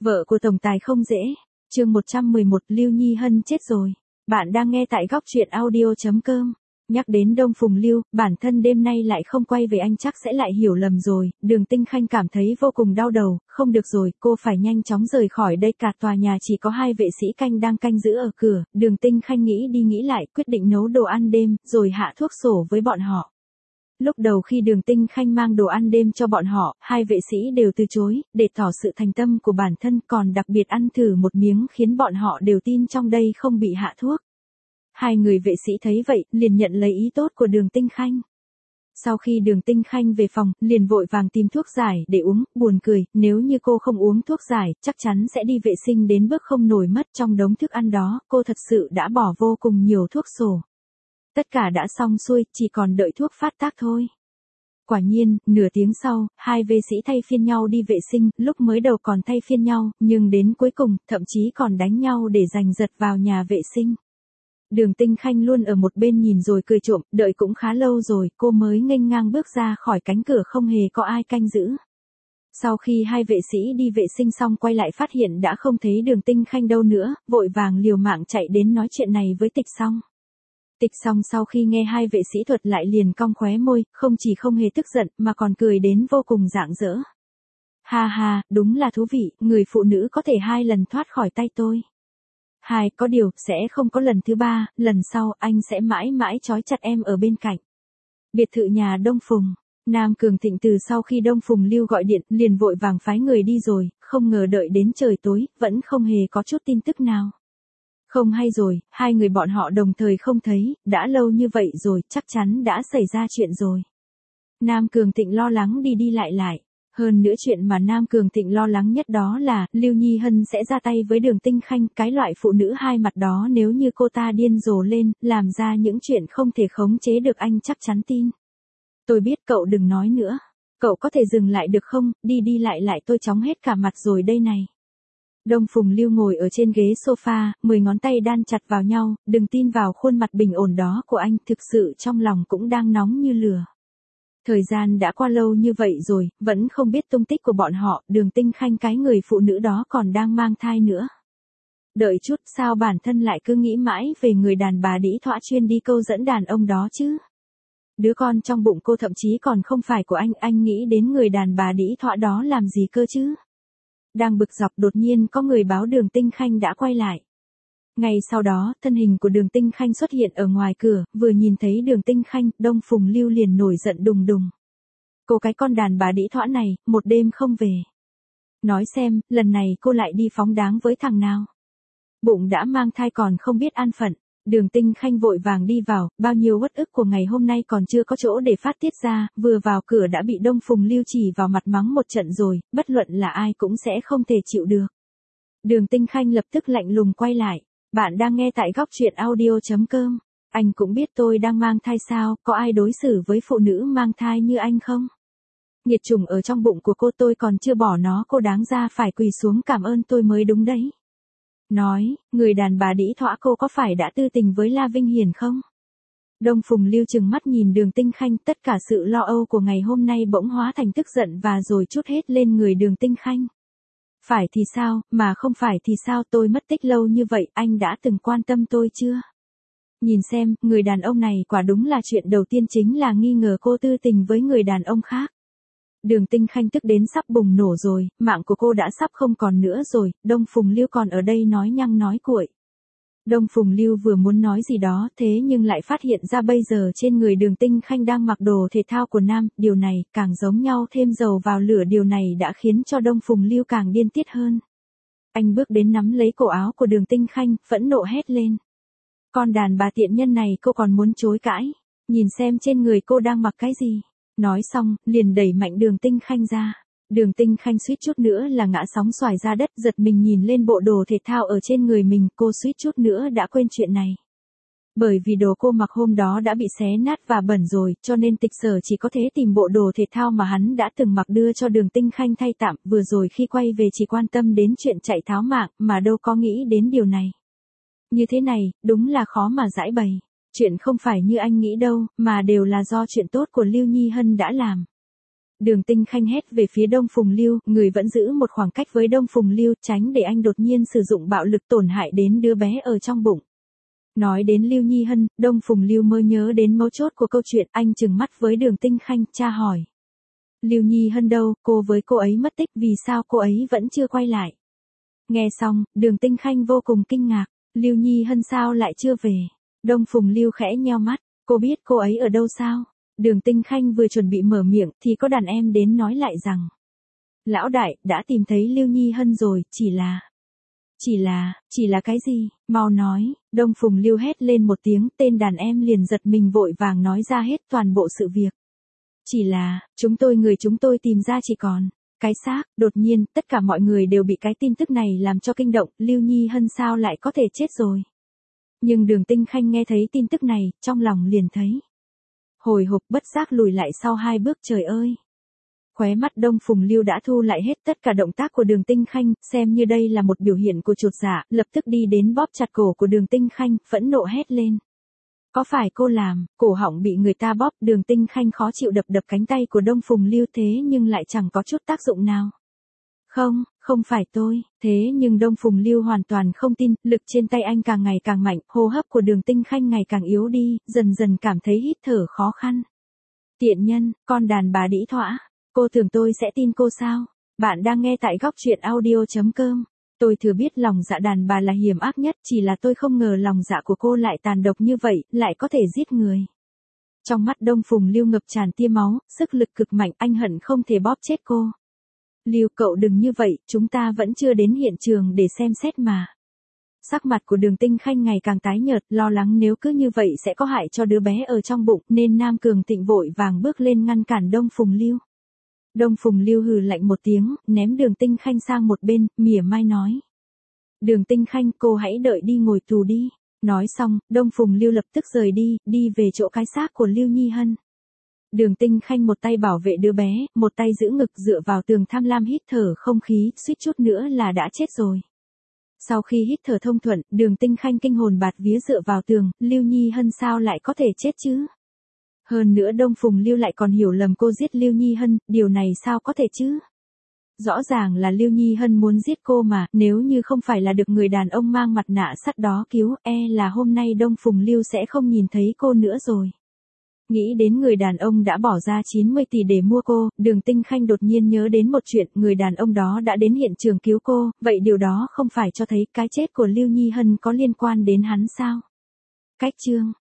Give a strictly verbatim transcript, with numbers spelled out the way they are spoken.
Vợ của tổng tài không dễ. Chương một trăm mười một, Lưu Nhi Hân chết rồi. Bạn đang nghe tại góc truyện audio chấm com. Nhắc đến Đông Phùng Lưu, bản thân đêm nay lại không quay về anh chắc sẽ lại hiểu lầm rồi. Đường Tinh Khanh cảm thấy vô cùng đau đầu, không được rồi, cô phải nhanh chóng rời khỏi đây. Cả tòa nhà chỉ có hai vệ sĩ canh đang canh giữ ở cửa. Đường Tinh Khanh nghĩ đi nghĩ lại, quyết định nấu đồ ăn đêm, rồi hạ thuốc sổ với bọn họ. Lúc đầu khi Đường Tinh Khanh mang đồ ăn đêm cho bọn họ, hai vệ sĩ đều từ chối, để tỏ sự thành tâm của bản thân, còn đặc biệt ăn thử một miếng khiến bọn họ đều tin trong đây không bị hạ thuốc. Hai người vệ sĩ thấy vậy, liền nhận lấy ý tốt của Đường Tinh Khanh. Sau khi Đường Tinh Khanh về phòng, liền vội vàng tìm thuốc giải để uống, buồn cười, nếu như cô không uống thuốc giải, chắc chắn sẽ đi vệ sinh đến bước không nổi mất. Trong đống thức ăn đó, cô thật sự đã bỏ vô cùng nhiều thuốc sổ. Tất cả đã xong xuôi, chỉ còn đợi thuốc phát tác thôi. Quả nhiên, nửa tiếng sau, hai vệ sĩ thay phiên nhau đi vệ sinh, lúc mới đầu còn thay phiên nhau, nhưng đến cuối cùng, thậm chí còn đánh nhau để giành giật vào nhà vệ sinh. Đường Tinh Khanh luôn ở một bên nhìn rồi cười trộm, đợi cũng khá lâu rồi, cô mới nghênh ngang bước ra khỏi cánh cửa không hề có ai canh giữ. Sau khi hai vệ sĩ đi vệ sinh xong quay lại phát hiện đã không thấy Đường Tinh Khanh đâu nữa, vội vàng liều mạng chạy đến nói chuyện này với Tịch Song. Tịch Song sau khi nghe hai vệ sĩ thuật lại liền cong khóe môi, không chỉ không hề tức giận mà còn cười đến vô cùng rạng rỡ. Ha ha, đúng là thú vị, người phụ nữ có thể hai lần thoát khỏi tay tôi. Hai, có điều, sẽ không có lần thứ ba, lần sau anh sẽ mãi mãi trói chặt em ở bên cạnh. Biệt thự nhà Đông Phùng. Nam Cường Thịnh từ sau khi Đông Phùng Lưu gọi điện, liền vội vàng phái người đi rồi, không ngờ đợi đến trời tối, vẫn không hề có chút tin tức nào. Không hay rồi, hai người bọn họ đồng thời không thấy, đã lâu như vậy rồi, chắc chắn đã xảy ra chuyện rồi. Nam Cường Thịnh lo lắng đi đi lại lại. Hơn nữa chuyện mà Nam Cường Thịnh lo lắng nhất đó là, Lưu Nhi Hân sẽ ra tay với Đường Tinh Khanh, cái loại phụ nữ hai mặt đó nếu như cô ta điên rồ lên, làm ra những chuyện không thể khống chế được anh chắc chắn tin. Tôi biết cậu đừng nói nữa. Cậu có thể dừng lại được không, đi đi lại lại tôi chóng hết cả mặt rồi đây này. Đông Phùng Lưu ngồi ở trên ghế sofa, mười ngón tay đan chặt vào nhau, đừng tin vào khuôn mặt bình ổn đó của anh, thực sự trong lòng cũng đang nóng như lửa. Thời gian đã qua lâu như vậy rồi, vẫn không biết tung tích của bọn họ, Đường Tinh Khanh cái người phụ nữ đó còn đang mang thai nữa. Đợi chút, sao bản thân lại cứ nghĩ mãi về người đàn bà đĩ thỏa chuyên đi câu dẫn đàn ông đó chứ? Đứa con trong bụng cô thậm chí còn không phải của anh, anh nghĩ đến người đàn bà đĩ thỏa đó làm gì cơ chứ? Đang bực dọc đột nhiên có người báo Đường Tinh Khanh đã quay lại. Ngay sau đó, thân hình của Đường Tinh Khanh xuất hiện ở ngoài cửa, vừa nhìn thấy Đường Tinh Khanh, Đông Phùng Lưu liền nổi giận đùng đùng. Cô cái con đàn bà đĩ thỏa này, một đêm không về. Nói xem, lần này cô lại đi phóng đáng với thằng nào? Bụng đã mang thai còn không biết an phận. Đường Tinh Khanh vội vàng đi vào, bao nhiêu uất ức của ngày hôm nay còn chưa có chỗ để phát tiết ra, vừa vào cửa đã bị Đông Phùng Lưu chỉ vào mặt mắng một trận rồi, bất luận là ai cũng sẽ không thể chịu được. Đường Tinh Khanh lập tức lạnh lùng quay lại. Bạn đang nghe tại góc truyện audio chấm com. Anh cũng biết tôi đang mang thai sao, có ai đối xử với phụ nữ mang thai như anh không? Nghiệt trùng ở trong bụng của cô tôi còn chưa bỏ nó, cô đáng ra phải quỳ xuống cảm ơn tôi mới đúng đấy. Nói, người đàn bà đĩ thỏa cô có phải đã tư tình với La Vinh Hiền không? Đông Phùng Lưu trừng mắt nhìn Đường Tinh Khanh, tất cả sự lo âu của ngày hôm nay bỗng hóa thành tức giận và rồi trút hết lên người Đường Tinh Khanh. Phải thì sao, mà không phải thì sao, tôi mất tích lâu như vậy, anh đã từng quan tâm tôi chưa? Nhìn xem, người đàn ông này quả đúng là chuyện đầu tiên chính là nghi ngờ cô tư tình với người đàn ông khác. Đường Tinh Khanh tức đến sắp bùng nổ rồi, mạng của cô đã sắp không còn nữa rồi, Đông Phùng Lưu còn ở đây nói nhăng nói cuội. Đông Phùng Lưu vừa muốn nói gì đó thế nhưng lại phát hiện ra bây giờ trên người Đường Tinh Khanh đang mặc đồ thể thao của nam, điều này càng giống nhau thêm dầu vào lửa, điều này đã khiến cho Đông Phùng Lưu càng điên tiết hơn. Anh bước đến nắm lấy cổ áo của Đường Tinh Khanh, phẫn nộ hét lên. Con đàn bà tiện nhân này cô còn muốn chối cãi, nhìn xem trên người cô đang mặc cái gì. Nói xong, liền đẩy mạnh Đường Tinh Khanh ra. Đường Tinh Khanh suýt chút nữa là ngã sóng xoài ra đất, giật mình nhìn lên bộ đồ thể thao ở trên người mình, cô suýt chút nữa đã quên chuyện này. Bởi vì đồ cô mặc hôm đó đã bị xé nát và bẩn rồi, cho nên Tịch Sở chỉ có thể tìm bộ đồ thể thao mà hắn đã từng mặc đưa cho Đường Tinh Khanh thay tạm, vừa rồi khi quay về chỉ quan tâm đến chuyện chạy tháo mạng, mà đâu có nghĩ đến điều này. Như thế này, đúng là khó mà giải bày. Chuyện không phải như anh nghĩ đâu, mà đều là do chuyện tốt của Lưu Nhi Hân đã làm. Đường Tinh Khanh hét về phía Đông Phùng Lưu, người vẫn giữ một khoảng cách với Đông Phùng Lưu, tránh để anh đột nhiên sử dụng bạo lực tổn hại đến đứa bé ở trong bụng. Nói đến Lưu Nhi Hân, Đông Phùng Lưu mới nhớ đến mấu chốt của câu chuyện, anh trừng mắt với Đường Tinh Khanh, tra hỏi. Lưu Nhi Hân đâu, cô với cô ấy mất tích, vì sao cô ấy vẫn chưa quay lại? Nghe xong, Đường Tinh Khanh vô cùng kinh ngạc, Lưu Nhi Hân sao lại chưa về? Đông Phùng Lưu khẽ nheo mắt, cô biết cô ấy ở đâu sao? Đường Tinh Khanh vừa chuẩn bị mở miệng thì có đàn em đến nói lại rằng. Lão đại, đã tìm thấy Lưu Nhi Hân rồi, chỉ là... Chỉ là, chỉ là cái gì? Mau nói, Đông Phùng Lưu hét lên một tiếng, tên đàn em liền giật mình vội vàng nói ra hết toàn bộ sự việc. Chỉ là, chúng tôi người chúng tôi tìm ra chỉ còn... Cái xác, đột nhiên, tất cả mọi người đều bị cái tin tức này làm cho kinh động, Lưu Nhi Hân sao lại có thể chết rồi. Nhưng Đường Tinh Khanh nghe thấy tin tức này, trong lòng liền thấy. Hồi hộp bất giác lùi lại sau hai bước, trời ơi. Khóe mắt Đông Phùng Lưu đã thu lại hết tất cả động tác của Đường Tinh Khanh, xem như đây là một biểu hiện của chột dạ, lập tức đi đến bóp chặt cổ của Đường Tinh Khanh, phẫn nộ hét lên. Có phải cô làm, cổ họng bị người ta bóp, Đường Tinh Khanh khó chịu đập đập cánh tay của Đông Phùng Lưu thế nhưng lại chẳng có chút tác dụng nào. Không, không phải tôi, thế nhưng Đông Phùng Lưu hoàn toàn không tin, lực trên tay anh càng ngày càng mạnh, hô hấp của Đường Tinh Khanh ngày càng yếu đi, dần dần cảm thấy hít thở khó khăn. Tiện nhân, con đàn bà đĩ thỏa, cô tưởng tôi sẽ tin cô sao? Bạn đang nghe tại góc truyện audio chấm com. Tôi thừa biết lòng dạ đàn bà là hiểm ác nhất, chỉ là tôi không ngờ lòng dạ của cô lại tàn độc như vậy, lại có thể giết người. Trong mắt Đông Phùng Lưu ngập tràn tia máu, sức lực cực mạnh, anh hận không thể bóp chết cô. Lưu cậu đừng như vậy, chúng ta vẫn chưa đến hiện trường để xem xét mà. Sắc mặt của Đường Tinh Khanh ngày càng tái nhợt, lo lắng nếu cứ như vậy sẽ có hại cho đứa bé ở trong bụng, nên Nam Cường Thịnh vội vàng bước lên ngăn cản Đông Phùng Lưu. Đông Phùng Lưu hừ lạnh một tiếng, ném Đường Tinh Khanh sang một bên, mỉa mai nói. Đường Tinh Khanh, cô hãy đợi đi ngồi tù đi. Nói xong, Đông Phùng Lưu lập tức rời đi, đi về chỗ cái xác của Lưu Nhi Hân. Đường Tinh Khanh một tay bảo vệ đứa bé, một tay giữ ngực dựa vào tường tham lam hít thở không khí, suýt chút nữa là đã chết rồi. Sau khi hít thở thông thuận, Đường Tinh Khanh kinh hồn bạt vía dựa vào tường, Lưu Nhi Hân sao lại có thể chết chứ? Hơn nữa Đông Phùng Lưu lại còn hiểu lầm cô giết Lưu Nhi Hân, điều này sao có thể chứ? Rõ ràng là Lưu Nhi Hân muốn giết cô mà, nếu như không phải là được người đàn ông mang mặt nạ sắt đó cứu, e là hôm nay Đông Phùng Lưu sẽ không nhìn thấy cô nữa rồi. Nghĩ đến người đàn ông đã bỏ ra chín mươi tỷ để mua cô, Đường Tinh Khanh đột nhiên nhớ đến một chuyện, người đàn ông đó đã đến hiện trường cứu cô, vậy điều đó không phải cho thấy cái chết của Lưu Nhi Hân có liên quan đến hắn sao? Cách chương